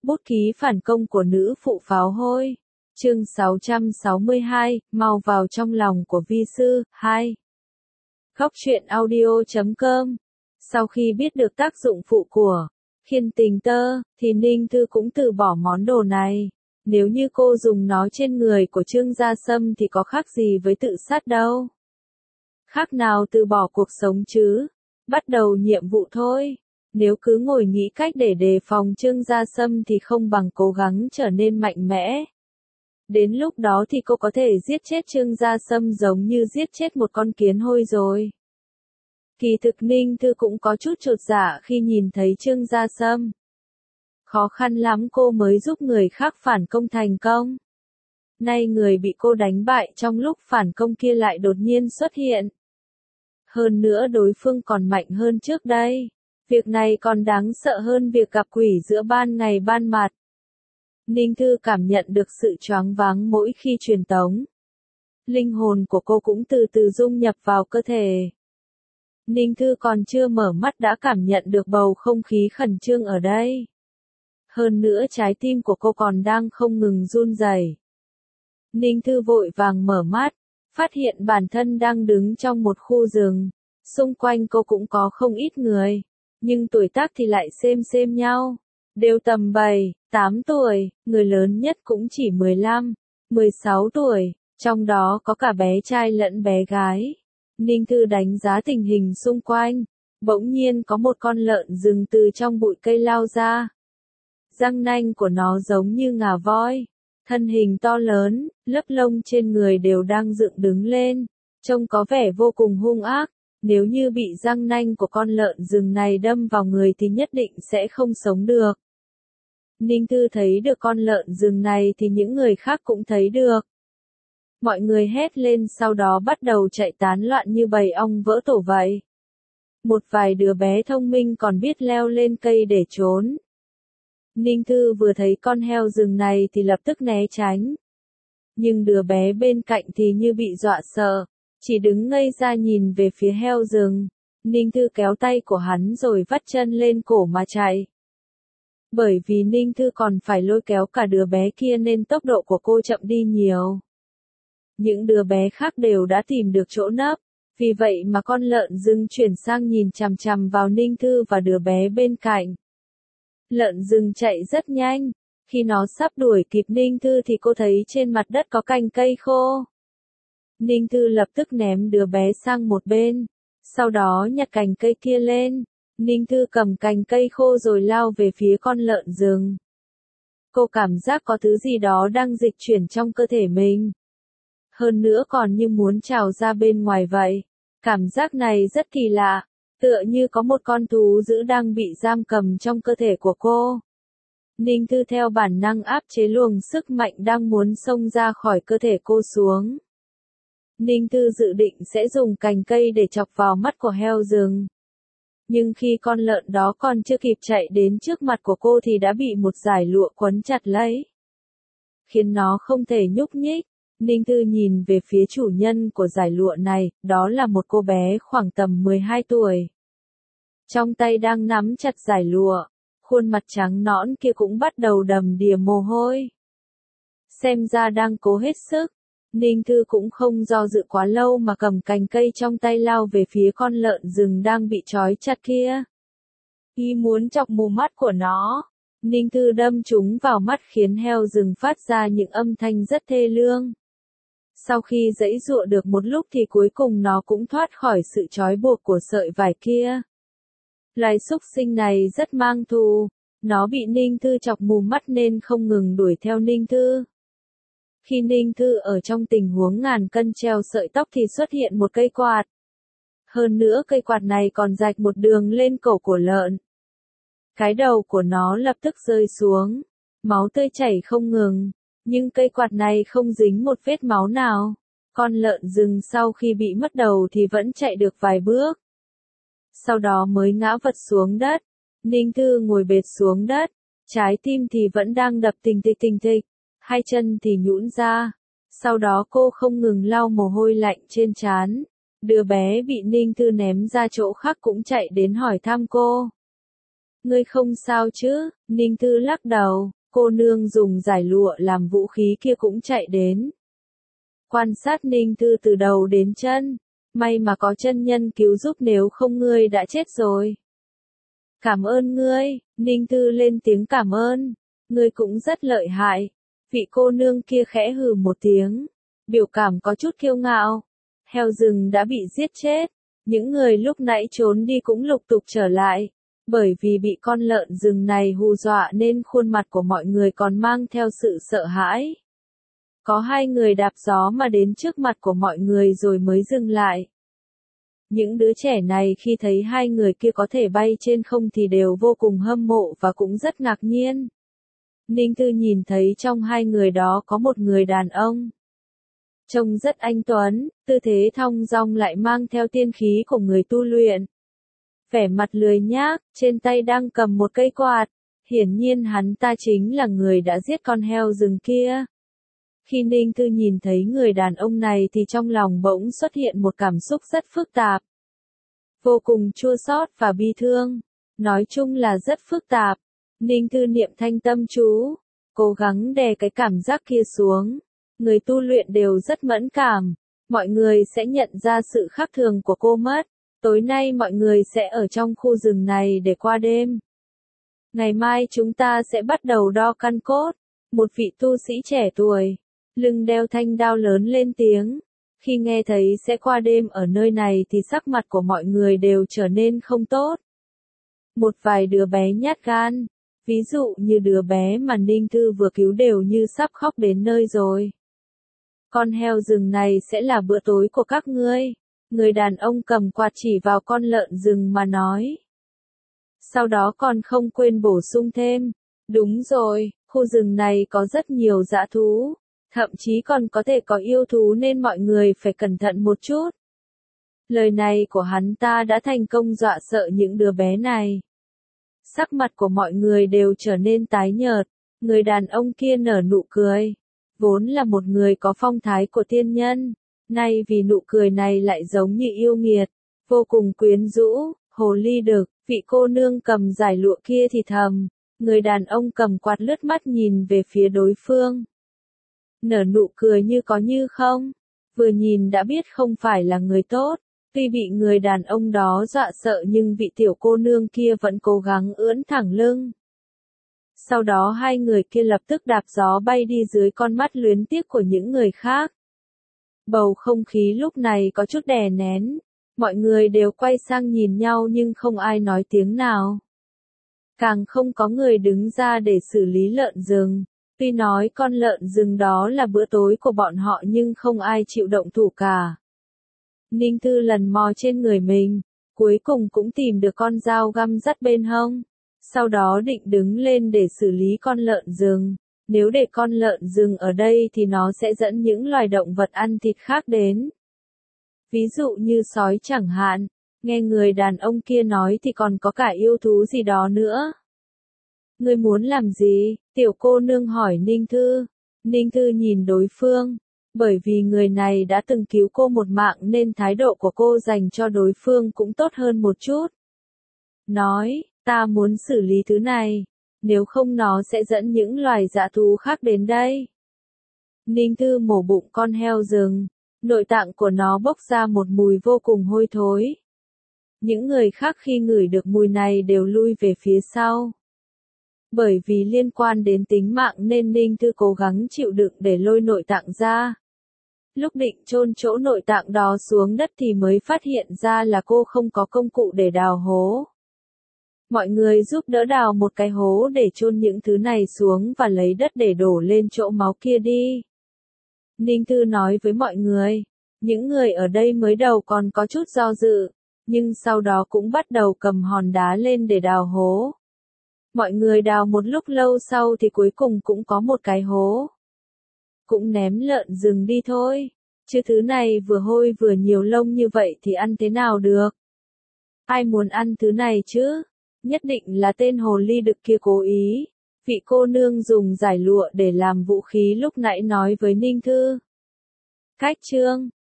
Bút ký phản công của nữ phụ pháo hôi. Chương 662, mau vào trong lòng của vi sư, 2. Góc truyện audio.com. Sau khi biết được tác dụng phụ của khiên tình tơ, thì Ninh Thư cũng từ bỏ món đồ này. Nếu như cô dùng nó trên người của Trương Gia Sâm thì có khác gì với tự sát đâu. Khác nào từ bỏ cuộc sống chứ. Bắt đầu nhiệm vụ thôi. Nếu cứ ngồi nghĩ cách để đề phòng Trương Gia Sâm thì không bằng cố gắng trở nên mạnh mẽ. Đến lúc đó thì cô có thể giết chết Trương Gia Sâm giống như giết chết một con kiến hôi rồi. Kỳ thực Ninh Thư cũng có chút chột dạ khi nhìn thấy Trương Gia Sâm. Khó khăn lắm cô mới giúp người khác phản công thành công. Nay người bị cô đánh bại trong lúc phản công kia lại đột nhiên xuất hiện. Hơn nữa đối phương còn mạnh hơn trước đây. Việc này còn đáng sợ hơn việc gặp quỷ giữa ban ngày ban mặt. Ninh Thư cảm nhận được sự choáng váng mỗi khi truyền tống. Linh hồn của cô cũng từ từ dung nhập vào cơ thể. Ninh Thư còn chưa mở mắt đã cảm nhận được bầu không khí khẩn trương ở đây. Hơn nữa trái tim của cô còn đang không ngừng run rẩy. Ninh Thư vội vàng mở mắt, phát hiện bản thân đang đứng trong một khu rừng. Xung quanh cô cũng có không ít người, nhưng tuổi tác thì lại xem nhau. Đều tầm 7, 8 tuổi, người lớn nhất cũng chỉ 15, 16 tuổi, trong đó có cả bé trai lẫn bé gái. Ninh Thư đánh giá tình hình xung quanh, bỗng nhiên có một con lợn rừng từ trong bụi cây lao ra. Răng nanh của nó giống như ngà voi, thân hình to lớn, lớp lông trên người đều đang dựng đứng lên, trông có vẻ vô cùng hung ác. Nếu như bị răng nanh của con lợn rừng này đâm vào người thì nhất định sẽ không sống được. Ninh Thư thấy được con lợn rừng này thì những người khác cũng thấy được. Mọi người hét lên sau đó bắt đầu chạy tán loạn như bầy ong vỡ tổ vậy. Một vài đứa bé thông minh còn biết leo lên cây để trốn. Ninh Thư vừa thấy con heo rừng này thì lập tức né tránh. Nhưng đứa bé bên cạnh thì như bị dọa sợ, chỉ đứng ngây ra nhìn về phía heo rừng. Ninh Thư kéo tay của hắn rồi vắt chân lên cổ mà chạy. Bởi vì Ninh Thư còn phải lôi kéo cả đứa bé kia nên tốc độ của cô chậm đi nhiều. Những đứa bé khác đều đã tìm được chỗ nấp, vì vậy mà con lợn rừng chuyển sang nhìn chằm chằm vào Ninh Thư và đứa bé bên cạnh. Lợn rừng chạy rất nhanh, khi nó sắp đuổi kịp Ninh Thư thì cô thấy trên mặt đất có cành cây khô. Ninh Thư lập tức ném đứa bé sang một bên, sau đó nhặt cành cây kia lên. Ninh Thư cầm cành cây khô rồi lao về phía con lợn rừng. Cô cảm giác có thứ gì đó đang dịch chuyển trong cơ thể mình. Hơn nữa còn như muốn trào ra bên ngoài vậy. Cảm giác này rất kỳ lạ, tựa như có một con thú dữ đang bị giam cầm trong cơ thể của cô. Ninh Thư theo bản năng áp chế luồng sức mạnh đang muốn xông ra khỏi cơ thể cô xuống. Ninh Thư dự định sẽ dùng cành cây để chọc vào mắt của heo rừng. Nhưng khi con lợn đó còn chưa kịp chạy đến trước mặt của cô thì đã bị một dải lụa quấn chặt lấy, khiến nó không thể nhúc nhích. Ninh Thư nhìn về phía chủ nhân của dải lụa này, đó là một cô bé khoảng tầm 12 tuổi. Trong tay đang nắm chặt dải lụa, khuôn mặt trắng nõn kia cũng bắt đầu đầm đìa mồ hôi. Xem ra đang cố hết sức. Ninh Thư cũng không do dự quá lâu mà cầm cành cây trong tay lao về phía con lợn rừng đang bị trói chặt kia. Y muốn chọc mù mắt của nó. Ninh Thư đâm chúng vào mắt khiến heo rừng phát ra những âm thanh rất thê lương. Sau khi giãy giụa được một lúc thì cuối cùng nó cũng thoát khỏi sự trói buộc của sợi vải kia. Loài súc sinh này rất mang thù. Nó bị Ninh Thư chọc mù mắt nên không ngừng đuổi theo Ninh Thư. Khi Ninh Thư ở trong tình huống ngàn cân treo sợi tóc thì xuất hiện một cây quạt. Hơn nữa cây quạt này còn rạch một đường lên cổ của lợn. Cái đầu của nó lập tức rơi xuống. Máu tươi chảy không ngừng. Nhưng cây quạt này không dính một vết máu nào. Con lợn rừng sau khi bị mất đầu thì vẫn chạy được vài bước. Sau đó mới ngã vật xuống đất. Ninh Thư ngồi bệt xuống đất. Trái tim thì vẫn đang đập thình thịch. Hai chân thì nhũn ra. Sau đó cô không ngừng lau mồ hôi lạnh trên trán. Đứa bé bị Ninh Thư ném ra chỗ khác cũng chạy đến hỏi thăm cô. Ngươi không sao chứ? Ninh Thư lắc đầu, cô nương dùng giải lụa làm vũ khí kia cũng chạy đến. Quan sát Ninh Thư từ đầu đến chân, may mà có chân nhân cứu giúp nếu không ngươi đã chết rồi. Cảm ơn ngươi, Ninh Thư lên tiếng cảm ơn, ngươi cũng rất lợi hại. Vị cô nương kia khẽ hừ một tiếng, biểu cảm có chút kiêu ngạo. Heo rừng đã bị giết chết, những người lúc nãy trốn đi cũng lục tục trở lại. Bởi vì bị con lợn rừng này hù dọa nên khuôn mặt của mọi người còn mang theo sự sợ hãi. Có hai người đạp gió mà đến trước mặt của mọi người rồi mới dừng lại. Những đứa trẻ này khi thấy hai người kia có thể bay trên không thì đều vô cùng hâm mộ và cũng rất ngạc nhiên. Ninh Thư nhìn thấy trong hai người đó có một người đàn ông. Trông rất anh tuấn, tư thế thong dong lại mang theo tiên khí của người tu luyện. Vẻ mặt lười nhác, trên tay đang cầm một cây quạt. Hiển nhiên hắn ta chính là người đã giết con heo rừng kia. Khi Ninh Thư nhìn thấy người đàn ông này thì trong lòng bỗng xuất hiện một cảm xúc rất phức tạp. Vô cùng chua xót và bi thương. Nói chung là rất phức tạp. Ninh Thư niệm thanh tâm chú, cố gắng đè cái cảm giác kia xuống. Người tu luyện đều rất mẫn cảm. Mọi người sẽ nhận ra sự khác thường của cô mất. Tối nay mọi người sẽ ở trong khu rừng này để qua đêm. Ngày mai chúng ta sẽ bắt đầu đo căn cốt. Một vị tu sĩ trẻ tuổi, lưng đeo thanh đao lớn lên tiếng. Khi nghe thấy sẽ qua đêm ở nơi này thì sắc mặt của mọi người đều trở nên không tốt. Một vài đứa bé nhát gan, ví dụ như đứa bé mà Ninh Thư vừa cứu đều như sắp khóc đến nơi rồi. Con heo rừng này sẽ là bữa tối của các ngươi. Người đàn ông cầm quạt chỉ vào con lợn rừng mà nói. Sau đó còn không quên bổ sung thêm. Đúng rồi, khu rừng này có rất nhiều dã thú. Thậm chí còn có thể có yêu thú nên mọi người phải cẩn thận một chút. Lời này của hắn ta đã thành công dọa sợ những đứa bé này. Sắc mặt của mọi người đều trở nên tái nhợt. Người đàn ông kia nở nụ cười. Vốn là một người có phong thái của tiên nhân. Nay vì nụ cười này lại giống như yêu nghiệt. Vô cùng quyến rũ, hồ ly đực, vị cô nương cầm giải lụa kia thì thầm. Người đàn ông cầm quạt lướt mắt nhìn về phía đối phương. Nở nụ cười như có như không. Vừa nhìn đã biết không phải là người tốt. Tuy bị người đàn ông đó dọa sợ nhưng vị tiểu cô nương kia vẫn cố gắng ưỡn thẳng lưng. Sau đó hai người kia lập tức đạp gió bay đi dưới con mắt luyến tiếc của những người khác. Bầu không khí lúc này có chút đè nén. Mọi người đều quay sang nhìn nhau nhưng không ai nói tiếng nào. Càng không có người đứng ra để xử lý lợn rừng. Tuy nói con lợn rừng đó là bữa tối của bọn họ nhưng không ai chịu động thủ cả. Ninh Thư lần mò trên người mình, cuối cùng cũng tìm được con dao găm dắt bên hông. Sau đó định đứng lên để xử lý con lợn rừng. Nếu để con lợn rừng ở đây thì nó sẽ dẫn những loài động vật ăn thịt khác đến. Ví dụ như sói chẳng hạn, nghe người đàn ông kia nói thì còn có cả yêu thú gì đó nữa. Ngươi muốn làm gì? Tiểu cô nương hỏi Ninh Thư. Ninh Thư nhìn đối phương. Bởi vì người này đã từng cứu cô một mạng nên thái độ của cô dành cho đối phương cũng tốt hơn một chút. Nói, ta muốn xử lý thứ này. Nếu không nó sẽ dẫn những loài dã thú khác đến đây. Ninh Thư mổ bụng con heo rừng. Nội tạng của nó bốc ra một mùi vô cùng hôi thối. Những người khác khi ngửi được mùi này đều lui về phía sau. Bởi vì liên quan đến tính mạng nên Ninh Thư cố gắng chịu đựng để lôi nội tạng ra. Lúc định chôn chỗ nội tạng đó xuống đất thì mới phát hiện ra là cô không có công cụ để đào hố. Mọi người giúp đỡ đào một cái hố để chôn những thứ này xuống và lấy đất để đổ lên chỗ máu kia đi. Ninh Thư nói với mọi người, những người ở đây mới đầu còn có chút do dự, nhưng sau đó cũng bắt đầu cầm hòn đá lên để đào hố. Mọi người đào một lúc lâu sau thì cuối cùng cũng có một cái hố. Cũng ném lợn rừng đi thôi, chứ thứ này vừa hôi vừa nhiều lông như vậy thì ăn thế nào được? Ai muốn ăn thứ này chứ? Nhất định là tên hồ ly đực kia cố ý. Vị cô nương dùng giải lụa để làm vũ khí lúc nãy nói với Ninh Thư. Cách chương